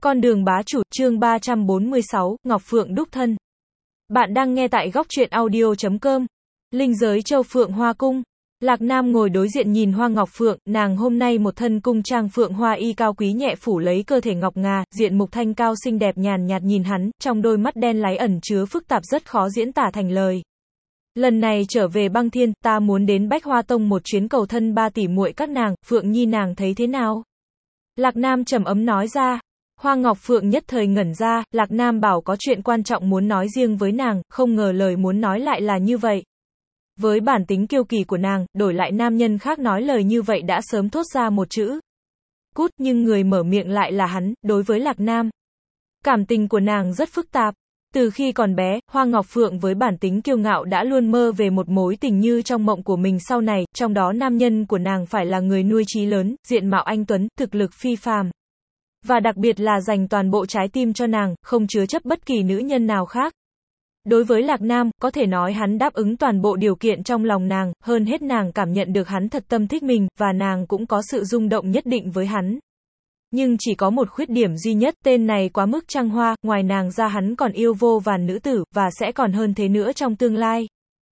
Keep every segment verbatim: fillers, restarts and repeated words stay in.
Con đường bá chủ, chương ba trăm bốn mươi sáu, Ngọc Phượng đúc thân. Bạn đang nghe tại góc truyện audio chấm com. Linh giới Châu Phượng Hoa Cung. Lạc Nam ngồi đối diện nhìn Hoa Ngọc Phượng, nàng hôm nay một thân cung trang phượng hoa y cao quý nhẹ phủ lấy cơ thể ngọc ngà, diện mục thanh cao xinh đẹp nhàn nhạt nhìn hắn, trong đôi mắt đen láy ẩn chứa phức tạp rất khó diễn tả thành lời. Lần này trở về Băng Thiên, ta muốn đến Bách Hoa Tông một chuyến cầu thân ba tỷ muội các nàng, Phượng Nhi nàng thấy thế nào? Lạc Nam trầm ấm nói ra. Hoa Ngọc Phượng nhất thời ngẩn ra, Lạc Nam bảo có chuyện quan trọng muốn nói riêng với nàng, không ngờ lời muốn nói lại là như vậy. Với bản tính kiêu kỳ của nàng, đổi lại nam nhân khác nói lời như vậy đã sớm thốt ra một chữ cút, nhưng người mở miệng lại là hắn. Đối với Lạc Nam, cảm tình của nàng rất phức tạp. Từ khi còn bé, Hoa Ngọc Phượng với bản tính kiêu ngạo đã luôn mơ về một mối tình như trong mộng của mình sau này, trong đó nam nhân của nàng phải là người nuôi chí lớn, diện mạo anh tuấn, thực lực phi phàm. Và đặc biệt là dành toàn bộ trái tim cho nàng, không chứa chấp bất kỳ nữ nhân nào khác. Đối với Lạc Nam, có thể nói hắn đáp ứng toàn bộ điều kiện trong lòng nàng, hơn hết nàng cảm nhận được hắn thật tâm thích mình, và nàng cũng có sự rung động nhất định với hắn. Nhưng chỉ có một khuyết điểm duy nhất, tên này quá mức trăng hoa, ngoài nàng ra hắn còn yêu vô vàn nữ tử, và sẽ còn hơn thế nữa trong tương lai.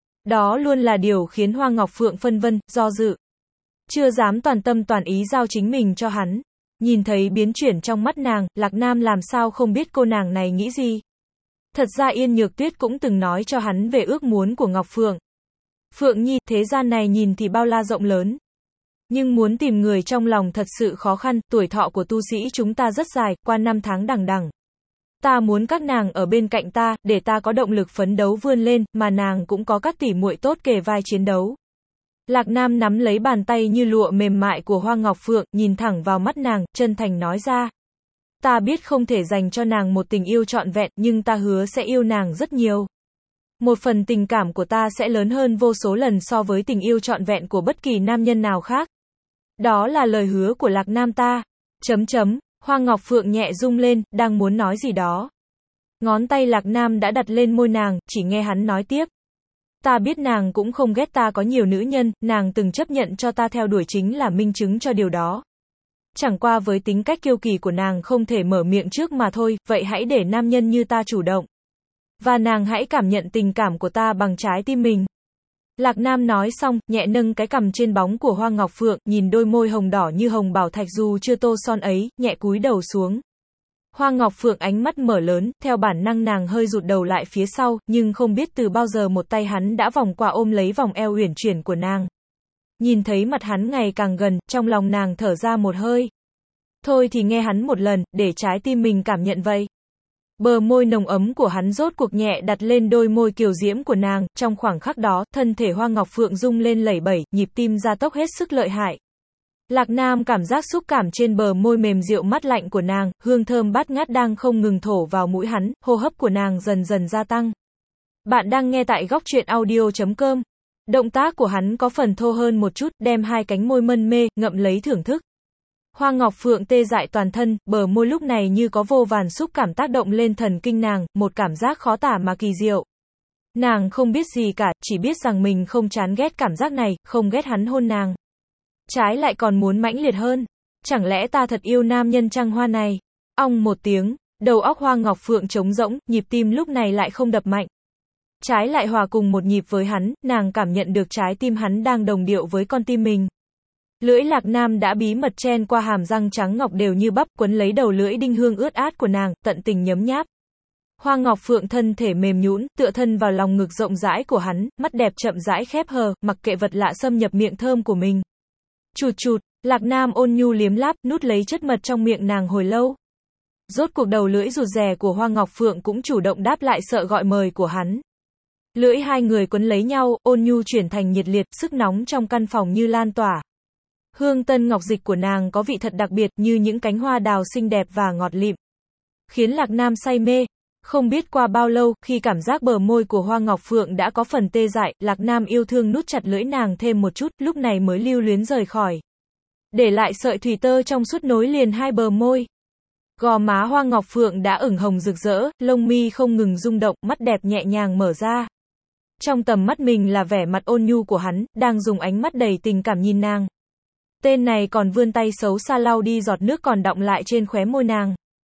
Đó luôn là điều khiến Hoa Ngọc Phượng phân vân, do dự. Chưa dám toàn tâm toàn ý giao chính mình cho hắn. Nhìn thấy biến chuyển trong mắt nàng, Lạc Nam làm sao không biết cô nàng này nghĩ gì. Thật ra Yên Nhược Tuyết cũng từng nói cho hắn về ước muốn của Ngọc Phượng. Phượng Nhi, thế gian này nhìn thì bao la rộng lớn. Nhưng muốn tìm người trong lòng thật sự khó khăn, tuổi thọ của tu sĩ chúng ta rất dài, qua năm tháng đằng đẵng. Ta muốn các nàng ở bên cạnh ta, để ta có động lực phấn đấu vươn lên, mà nàng cũng có các tỷ muội tốt kề vai chiến đấu. Lạc Nam nắm lấy bàn tay như lụa mềm mại của Hoa Ngọc Phượng, nhìn thẳng vào mắt nàng, chân thành nói ra. Ta biết không thể dành cho nàng một tình yêu trọn vẹn, nhưng ta hứa sẽ yêu nàng rất nhiều. Một phần tình cảm của ta sẽ lớn hơn vô số lần so với tình yêu trọn vẹn của bất kỳ nam nhân nào khác. Đó là lời hứa của Lạc Nam ta. Chấm chấm, Hoa Ngọc Phượng nhẹ rung lên, đang muốn nói gì đó. Ngón tay Lạc Nam đã đặt lên môi nàng, chỉ nghe hắn nói tiếp. Ta biết nàng cũng không ghét ta có nhiều nữ nhân, nàng từng chấp nhận cho ta theo đuổi chính là minh chứng cho điều đó. Chẳng qua với tính cách kiêu kỳ của nàng không thể mở miệng trước mà thôi, vậy hãy để nam nhân như ta chủ động. Và nàng hãy cảm nhận tình cảm của ta bằng trái tim mình. Lạc Nam nói xong, nhẹ nâng cái cằm trên bóng của Hoa Ngọc Phượng, nhìn đôi môi hồng đỏ như hồng bảo thạch dù chưa tô son ấy, nhẹ cúi đầu xuống. Hoa Ngọc Phượng ánh mắt mở lớn, theo bản năng nàng hơi rụt đầu lại phía sau, nhưng không biết từ bao giờ một tay hắn đã vòng qua ôm lấy vòng eo uyển chuyển của nàng. Nhìn thấy mặt hắn ngày càng gần, trong lòng nàng thở ra một hơi. Thôi thì nghe hắn một lần, để trái tim mình cảm nhận vậy. Bờ môi nồng ấm của hắn rốt cuộc nhẹ đặt lên đôi môi kiều diễm của nàng, trong khoảng khắc đó, thân thể Hoa Ngọc Phượng rung lên lẩy bẩy, nhịp tim gia tốc hết sức lợi hại. Lạc Nam cảm giác xúc cảm trên bờ môi mềm dịu mát lạnh của nàng, hương thơm bát ngát đang không ngừng thổ vào mũi hắn, hô hấp của nàng dần dần gia tăng. Bạn đang nghe tại góc truyện audio chấm com. Động tác của hắn có phần thô hơn một chút, đem hai cánh môi mân mê, ngậm lấy thưởng thức. Hoa Ngọc Phượng tê dại toàn thân, bờ môi lúc này như có vô vàn xúc cảm tác động lên thần kinh nàng, một cảm giác khó tả mà kỳ diệu. Nàng không biết gì cả, chỉ biết rằng mình không chán ghét cảm giác này, không ghét hắn hôn nàng. Trái lại còn muốn mãnh liệt hơn. Chẳng lẽ ta thật yêu nam nhân trăng hoa này? Ong một tiếng, đầu óc Hoa Ngọc Phượng trống rỗng, nhịp tim lúc này lại không đập mạnh. Trái lại hòa cùng một nhịp với hắn, nàng cảm nhận được trái tim hắn đang đồng điệu với con tim mình. Lưỡi Lạc Nam đã bí mật chen qua hàm răng trắng ngọc đều như bắp, quấn lấy đầu lưỡi đinh hương ướt át của nàng, tận tình nhấm nháp. Hoa Ngọc Phượng thân thể mềm nhũn, tựa thân vào lòng ngực rộng rãi của hắn, mắt đẹp chậm rãi khép hờ, mặc kệ vật lạ xâm nhập miệng thơm của mình. Chụt chụt, Lạc Nam ôn nhu liếm láp, nút lấy chất mật trong miệng nàng hồi lâu. Rốt cuộc đầu lưỡi rụt rè của Hoa Ngọc Phượng cũng chủ động đáp lại sợ gọi mời của hắn. Lưỡi hai người quấn lấy nhau, ôn nhu chuyển thành nhiệt liệt, sức nóng trong căn phòng như lan tỏa. Hương tân ngọc dịch của nàng có vị thật đặc biệt, như những cánh hoa đào xinh đẹp và ngọt lịm, khiến Lạc Nam say mê. Không biết qua bao lâu, khi cảm giác bờ môi của Hoa Ngọc Phượng đã có phần tê dại, Lạc Nam yêu thương nút chặt lưỡi nàng thêm một chút, lúc này mới lưu luyến rời khỏi. Để lại sợi thủy tơ trong suốt nối liền hai bờ môi. Gò má Hoa Ngọc Phượng đã ửng hồng rực rỡ, lông mi không ngừng rung động, mắt đẹp nhẹ nhàng mở ra. Trong tầm mắt mình là vẻ mặt ôn nhu của hắn, đang dùng ánh mắt đầy tình cảm nhìn nàng. Tên này còn vươn tay xấu xa lau đi giọt nước còn đọng lại trên khóe môi nàng.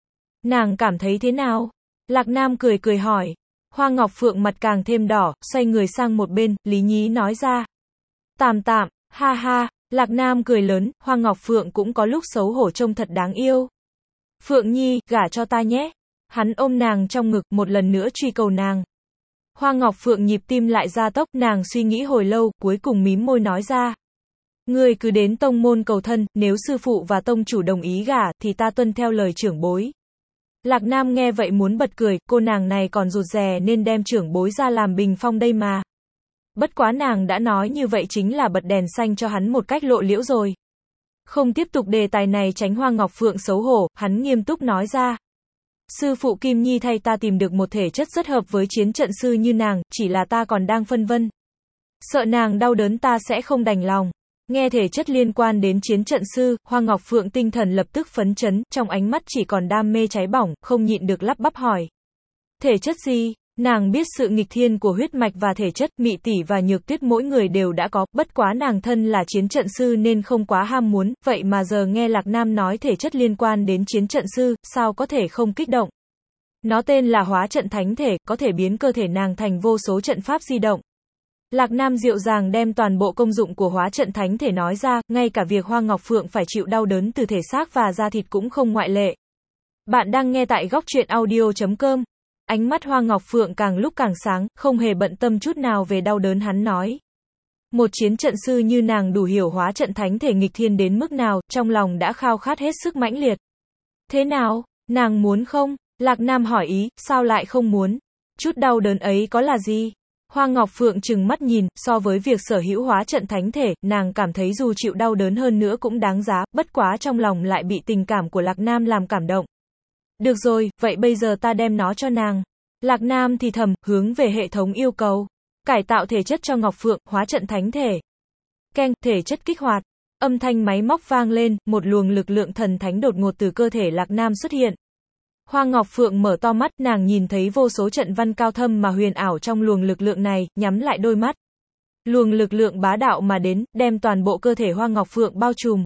Nàng cảm thấy thế nào? Lạc Nam cười cười hỏi. Hoa Ngọc Phượng mặt càng thêm đỏ, xoay người sang một bên, lý nhí nói ra. Tạm tạm, ha ha, Lạc Nam cười lớn, Hoa Ngọc Phượng cũng có lúc xấu hổ trông thật đáng yêu. Phượng Nhi, gả cho ta nhé. Hắn ôm nàng trong ngực, một lần nữa truy cầu nàng. Hoa Ngọc Phượng nhịp tim lại gia tốc, nàng suy nghĩ hồi lâu, cuối cùng mím môi nói ra. Ngươi cứ đến tông môn cầu thân, nếu sư phụ và tông chủ đồng ý gả, thì ta tuân theo lời trưởng bối. Lạc Nam nghe vậy muốn bật cười, cô nàng này còn rụt rè nên đem trưởng bối ra làm bình phong đây mà. Bất quá nàng đã nói như vậy chính là bật đèn xanh cho hắn một cách lộ liễu rồi. Không tiếp tục đề tài này tránh Hoa Ngọc Phượng xấu hổ, hắn nghiêm túc nói ra. Sư phụ Kim Nhi thay ta tìm được một thể chất rất hợp với chiến trận sư như nàng, chỉ là ta còn đang phân vân. Sợ nàng đau đớn ta sẽ không đành lòng. Nghe thể chất liên quan đến chiến trận sư, Hoa Ngọc Phượng tinh thần lập tức phấn chấn, trong ánh mắt chỉ còn đam mê cháy bỏng, không nhịn được lắp bắp hỏi. Thể chất gì? Nàng biết sự nghịch thiên của huyết mạch và thể chất, Mị Tỷ và Nhược Tuyết mỗi người đều đã có, bất quá nàng thân là chiến trận sư nên không quá ham muốn, vậy mà giờ nghe Lạc Nam nói thể chất liên quan đến chiến trận sư, sao có thể không kích động. Nó tên là hóa trận thánh thể, có thể biến cơ thể nàng thành vô số trận pháp di động. Lạc Nam dịu dàng đem toàn bộ công dụng của hóa trận thánh thể nói ra, ngay cả việc Hoa Ngọc Phượng phải chịu đau đớn từ thể xác và da thịt cũng không ngoại lệ. Bạn đang nghe tại góc truyện audio chấm com. Ánh mắt Hoa Ngọc Phượng càng lúc càng sáng, không hề bận tâm chút nào về đau đớn hắn nói. Một chiến trận sư như nàng đủ hiểu hóa trận thánh thể nghịch thiên đến mức nào, trong lòng đã khao khát hết sức mãnh liệt. Thế nào, nàng muốn không? Lạc Nam hỏi ý, sao lại không muốn? Chút đau đớn ấy có là gì? Hoa Ngọc Phượng trừng mắt nhìn, so với việc sở hữu hóa trận thánh thể, nàng cảm thấy dù chịu đau đớn hơn nữa cũng đáng giá, bất quá trong lòng lại bị tình cảm của Lạc Nam làm cảm động. Được rồi, vậy bây giờ ta đem nó cho nàng. Lạc Nam thì thầm, hướng về hệ thống yêu cầu. Cải tạo thể chất cho Ngọc Phượng, hóa trận thánh thể. Keng, thể chất kích hoạt. Âm thanh máy móc vang lên, một luồng lực lượng thần thánh đột ngột từ cơ thể Lạc Nam xuất hiện. Hoa Ngọc Phượng mở to mắt, nàng nhìn thấy vô số trận văn cao thâm mà huyền ảo trong luồng lực lượng này, nhắm lại đôi mắt. Luồng lực lượng bá đạo mà đến, đem toàn bộ cơ thể Hoa Ngọc Phượng bao trùm.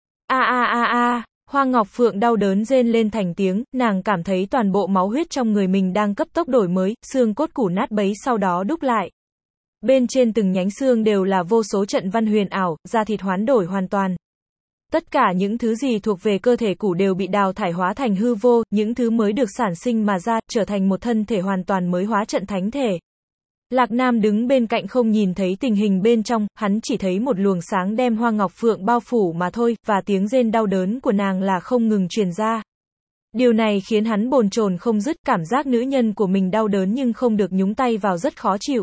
A a a a, Hoa Ngọc Phượng đau đớn rên lên thành tiếng, nàng cảm thấy toàn bộ máu huyết trong người mình đang cấp tốc đổi mới, xương cốt củ nát bấy sau đó đúc lại. Bên trên từng nhánh xương đều là vô số trận văn huyền ảo, da thịt hoán đổi hoàn toàn. Tất cả những thứ gì thuộc về cơ thể cũ đều bị đào thải hóa thành hư vô, những thứ mới được sản sinh mà ra, trở thành một thân thể hoàn toàn mới hóa trận thánh thể. Lạc Nam đứng bên cạnh không nhìn thấy tình hình bên trong, hắn chỉ thấy một luồng sáng đem Hoa Ngọc Phượng bao phủ mà thôi, và tiếng rên đau đớn của nàng là không ngừng truyền ra. Điều này khiến hắn bồn chồn không dứt, cảm giác nữ nhân của mình đau đớn nhưng không được nhúng tay vào rất khó chịu.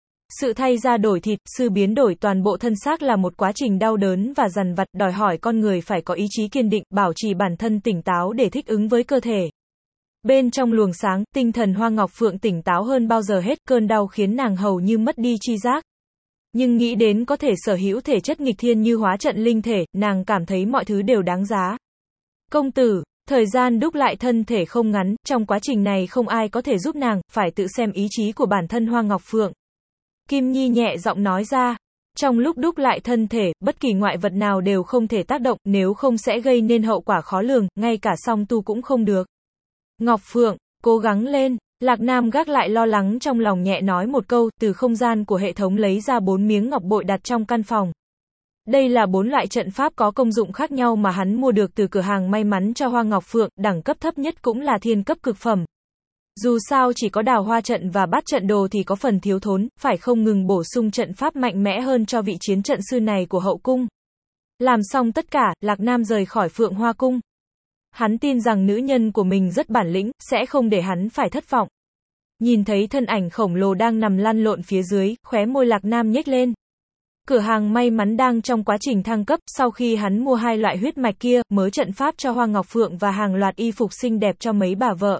Sự thay da đổi thịt, sự biến đổi toàn bộ thân xác là một quá trình đau đớn và dằn vặt, đòi hỏi con người phải có ý chí kiên định, bảo trì bản thân tỉnh táo để thích ứng với cơ thể. Bên trong luồng sáng, tinh thần Hoa Ngọc Phượng tỉnh táo hơn bao giờ hết, cơn đau khiến nàng hầu như mất đi tri giác. Nhưng nghĩ đến có thể sở hữu thể chất nghịch thiên như hóa trận linh thể, nàng cảm thấy mọi thứ đều đáng giá. Công tử, thời gian đúc lại thân thể không ngắn, trong quá trình này không ai có thể giúp nàng, phải tự xem ý chí của bản thân Hoa Ngọc Phượng. Kim Nhi nhẹ giọng nói ra. Trong lúc đúc lại thân thể, bất kỳ ngoại vật nào đều không thể tác động, nếu không sẽ gây nên hậu quả khó lường, ngay cả song tu cũng không được. Ngọc Phượng, cố gắng lên. Lạc Nam gác lại lo lắng trong lòng nhẹ nói một câu, từ không gian của hệ thống lấy ra bốn miếng ngọc bội đặt trong căn phòng. Đây là bốn loại trận pháp có công dụng khác nhau mà hắn mua được từ cửa hàng may mắn cho Hoa Ngọc Phượng, đẳng cấp thấp nhất cũng là thiên cấp cực phẩm. Dù sao chỉ có đào hoa trận và bát trận đồ thì có phần thiếu thốn, phải không ngừng bổ sung trận pháp mạnh mẽ hơn cho vị chiến trận sư này của hậu cung. Làm xong tất cả, Lạc Nam rời khỏi Phượng Hoa Cung. Hắn tin rằng nữ nhân của mình rất bản lĩnh, sẽ không để hắn phải thất vọng. Nhìn thấy thân ảnh khổng lồ đang nằm lăn lộn phía dưới, khóe môi Lạc Nam nhếch lên. Cửa hàng may mắn đang trong quá trình thăng cấp, sau khi hắn mua hai loại huyết mạch kia, mớ trận pháp cho Hoa Ngọc Phượng và hàng loạt y phục xinh đẹp cho mấy bà vợ.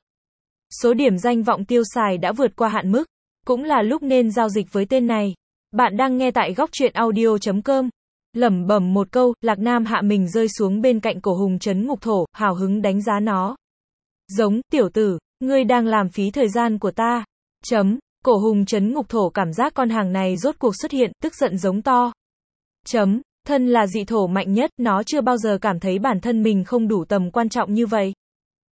Số điểm danh vọng tiêu xài đã vượt qua hạn mức, cũng là lúc nên giao dịch với tên này. Bạn đang nghe tại góc truyện audio chấm com. Lẩm bẩm một câu, Lạc Nam hạ mình rơi xuống bên cạnh cổ hùng trấn ngục thổ, hào hứng đánh giá nó. Giống, tiểu tử, ngươi đang làm phí thời gian của ta. Chấm, cổ hùng trấn ngục thổ cảm giác con hàng này rốt cuộc xuất hiện, tức giận giống to. Chấm, thân là dị thổ mạnh nhất, nó chưa bao giờ cảm thấy bản thân mình không đủ tầm quan trọng như vậy.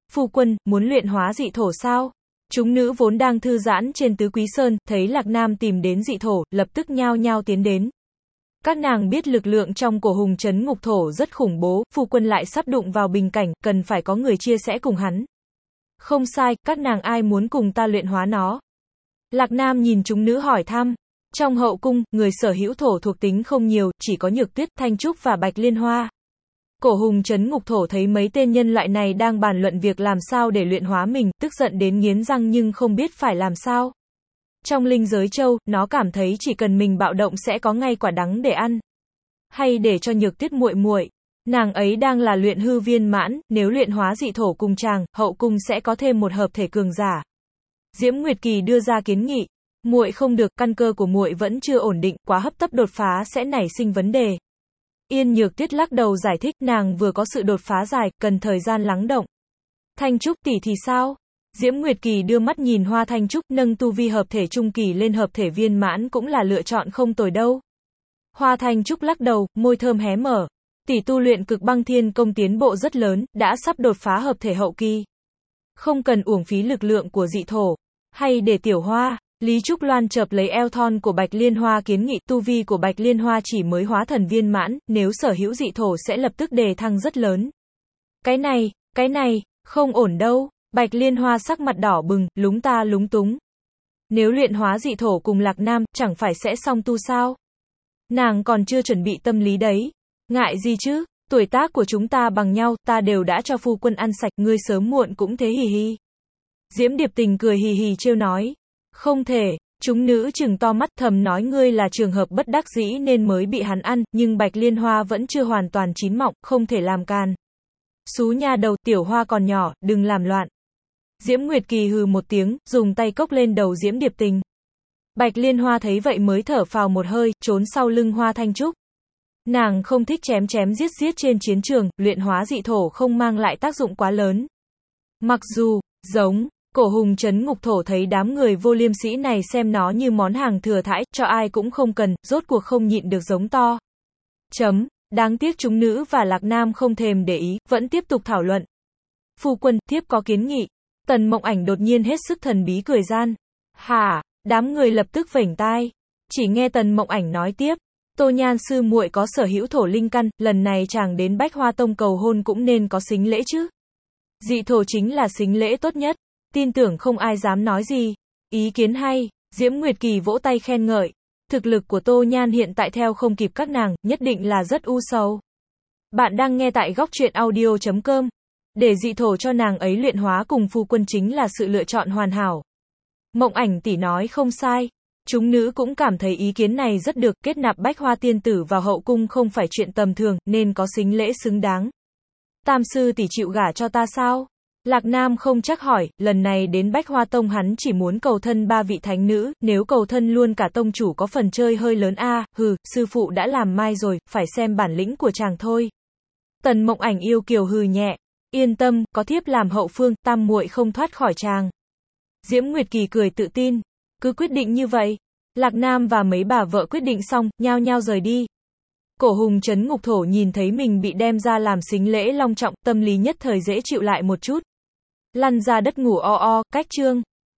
Phu quân, muốn luyện hóa dị thổ sao? Chúng nữ vốn đang thư giãn trên Tứ Quý Sơn, thấy Lạc Nam tìm đến dị thổ, lập tức nhao nhao tiến đến. Các nàng biết lực lượng trong cổ hùng trấn ngục thổ rất khủng bố, phu quân lại sắp đụng vào bình cảnh, cần phải có người chia sẻ cùng hắn. Không sai, các nàng ai muốn cùng ta luyện hóa nó? Lạc Nam nhìn chúng nữ hỏi thăm. Trong hậu cung, người sở hữu thổ thuộc tính không nhiều, chỉ có Nhược Tuyết, Thanh Trúc và Bạch Liên Hoa. Cổ hùng trấn ngục thổ thấy mấy tên nhân loại này đang bàn luận việc làm sao để luyện hóa mình, tức giận đến nghiến răng nhưng không biết phải làm sao. Trong linh giới châu, nó cảm thấy chỉ cần mình bạo động sẽ có ngay quả đắng để ăn. Hay để cho Nhược Tuyết muội muội, nàng ấy đang là luyện hư viên mãn, nếu luyện hóa dị thổ cùng chàng, hậu cung sẽ có thêm một hợp thể cường giả. Diễm Nguyệt Kỳ đưa ra kiến nghị, muội không được, căn cơ của muội vẫn chưa ổn định, quá hấp tấp đột phá sẽ nảy sinh vấn đề. Yên Nhược Tuyết lắc đầu giải thích, nàng vừa có sự đột phá dài, cần thời gian lắng động. Thanh Trúc tỷ thì sao? Diễm Nguyệt Kỳ đưa mắt nhìn Hoa Thanh Trúc, nâng tu vi hợp thể trung kỳ lên hợp thể viên mãn cũng là lựa chọn không tồi đâu. Hoa Thanh Trúc lắc đầu, môi thơm hé mở. Tỷ tu luyện cực băng thiên công tiến bộ rất lớn, đã sắp đột phá hợp thể hậu kỳ. Không cần uổng phí lực lượng của dị thổ. Hay để Tiểu Hoa, Lý Trúc Loan chợp lấy eo thon của Bạch Liên Hoa kiến nghị, tu vi của Bạch Liên Hoa chỉ mới hóa thần viên mãn, nếu sở hữu dị thổ sẽ lập tức đề thăng rất lớn. Cái này, cái này, không ổn đâu. Bạch Liên Hoa sắc mặt đỏ bừng, lúng ta lúng túng. Nếu luyện hóa dị thổ cùng Lạc Nam, chẳng phải sẽ song tu sao? Nàng còn chưa chuẩn bị tâm lý đấy. Ngại gì chứ, tuổi tác của chúng ta bằng nhau, ta đều đã cho phu quân ăn sạch, ngươi sớm muộn cũng thế hì hì. Diễm Điệp Tình cười hì hì trêu nói. Không thể, chúng nữ trừng to mắt thầm nói ngươi là trường hợp bất đắc dĩ nên mới bị hắn ăn, nhưng Bạch Liên Hoa vẫn chưa hoàn toàn chín mọng, không thể làm càn. Xú nha đầu, Tiểu Hoa còn nhỏ, đừng làm loạn. Diễm Nguyệt Kỳ hừ một tiếng, dùng tay cốc lên đầu Diễm Điệp Tình. Bạch Liên Hoa thấy vậy mới thở phào một hơi, trốn sau lưng Hoa Thanh Trúc. Nàng không thích chém chém giết giết trên chiến trường, luyện hóa dị thổ không mang lại tác dụng quá lớn. Mặc dù, giống, cổ hùng trấn ngục thổ thấy đám người vô liêm sĩ này xem nó như món hàng thừa thãi, cho ai cũng không cần, rốt cuộc không nhịn được giống to. Chấm, đáng tiếc chúng nữ và Lạc Nam không thèm để ý, vẫn tiếp tục thảo luận. Phu quân, thiếp có kiến nghị. Tần Mộng Ảnh đột nhiên hết sức thần bí cười gian. Hả, đám người lập tức vểnh tai. Chỉ nghe Tần Mộng Ảnh nói tiếp. Tô Nhan sư muội có sở hữu thổ linh căn, lần này chàng đến Bách Hoa Tông cầu hôn cũng nên có sính lễ chứ. Dị thổ chính là sính lễ tốt nhất. Tin tưởng không ai dám nói gì. Ý kiến hay, Diễm Nguyệt Kỳ vỗ tay khen ngợi. Thực lực của Tô Nhan hiện tại theo không kịp các nàng, nhất định là rất u sầu. Bạn đang nghe tại góc truyện audio chấm com. Để dị thổ cho nàng ấy luyện hóa cùng phu quân chính là sự lựa chọn hoàn hảo. Mộng Ảnh tỷ nói không sai. Chúng nữ cũng cảm thấy ý kiến này rất được, kết nạp Bách Hoa tiên tử vào hậu cung không phải chuyện tầm thường, nên có sính lễ xứng đáng. Tam sư tỷ chịu gả cho ta sao? Lạc Nam không chắc hỏi, lần này đến Bách Hoa Tông hắn chỉ muốn cầu thân ba vị thánh nữ, nếu cầu thân luôn cả tông chủ có phần chơi hơi lớn a, à, hừ, sư phụ đã làm mai rồi, phải xem bản lĩnh của chàng thôi. Tần Mộng Ảnh yêu kiều hừ nhẹ, yên tâm, có thiếp làm hậu phương, tam muội không thoát khỏi chàng. Diễm Nguyệt Kỳ cười tự tin, cứ quyết định như vậy. Lạc Nam và mấy bà vợ quyết định xong, nhao nhao rời đi. Cổ hùng trấn ngục thổ nhìn thấy mình bị đem ra làm sính lễ long trọng, tâm lý nhất thời dễ chịu lại một chút. Lăn ra đất ngủ o o, cách chương.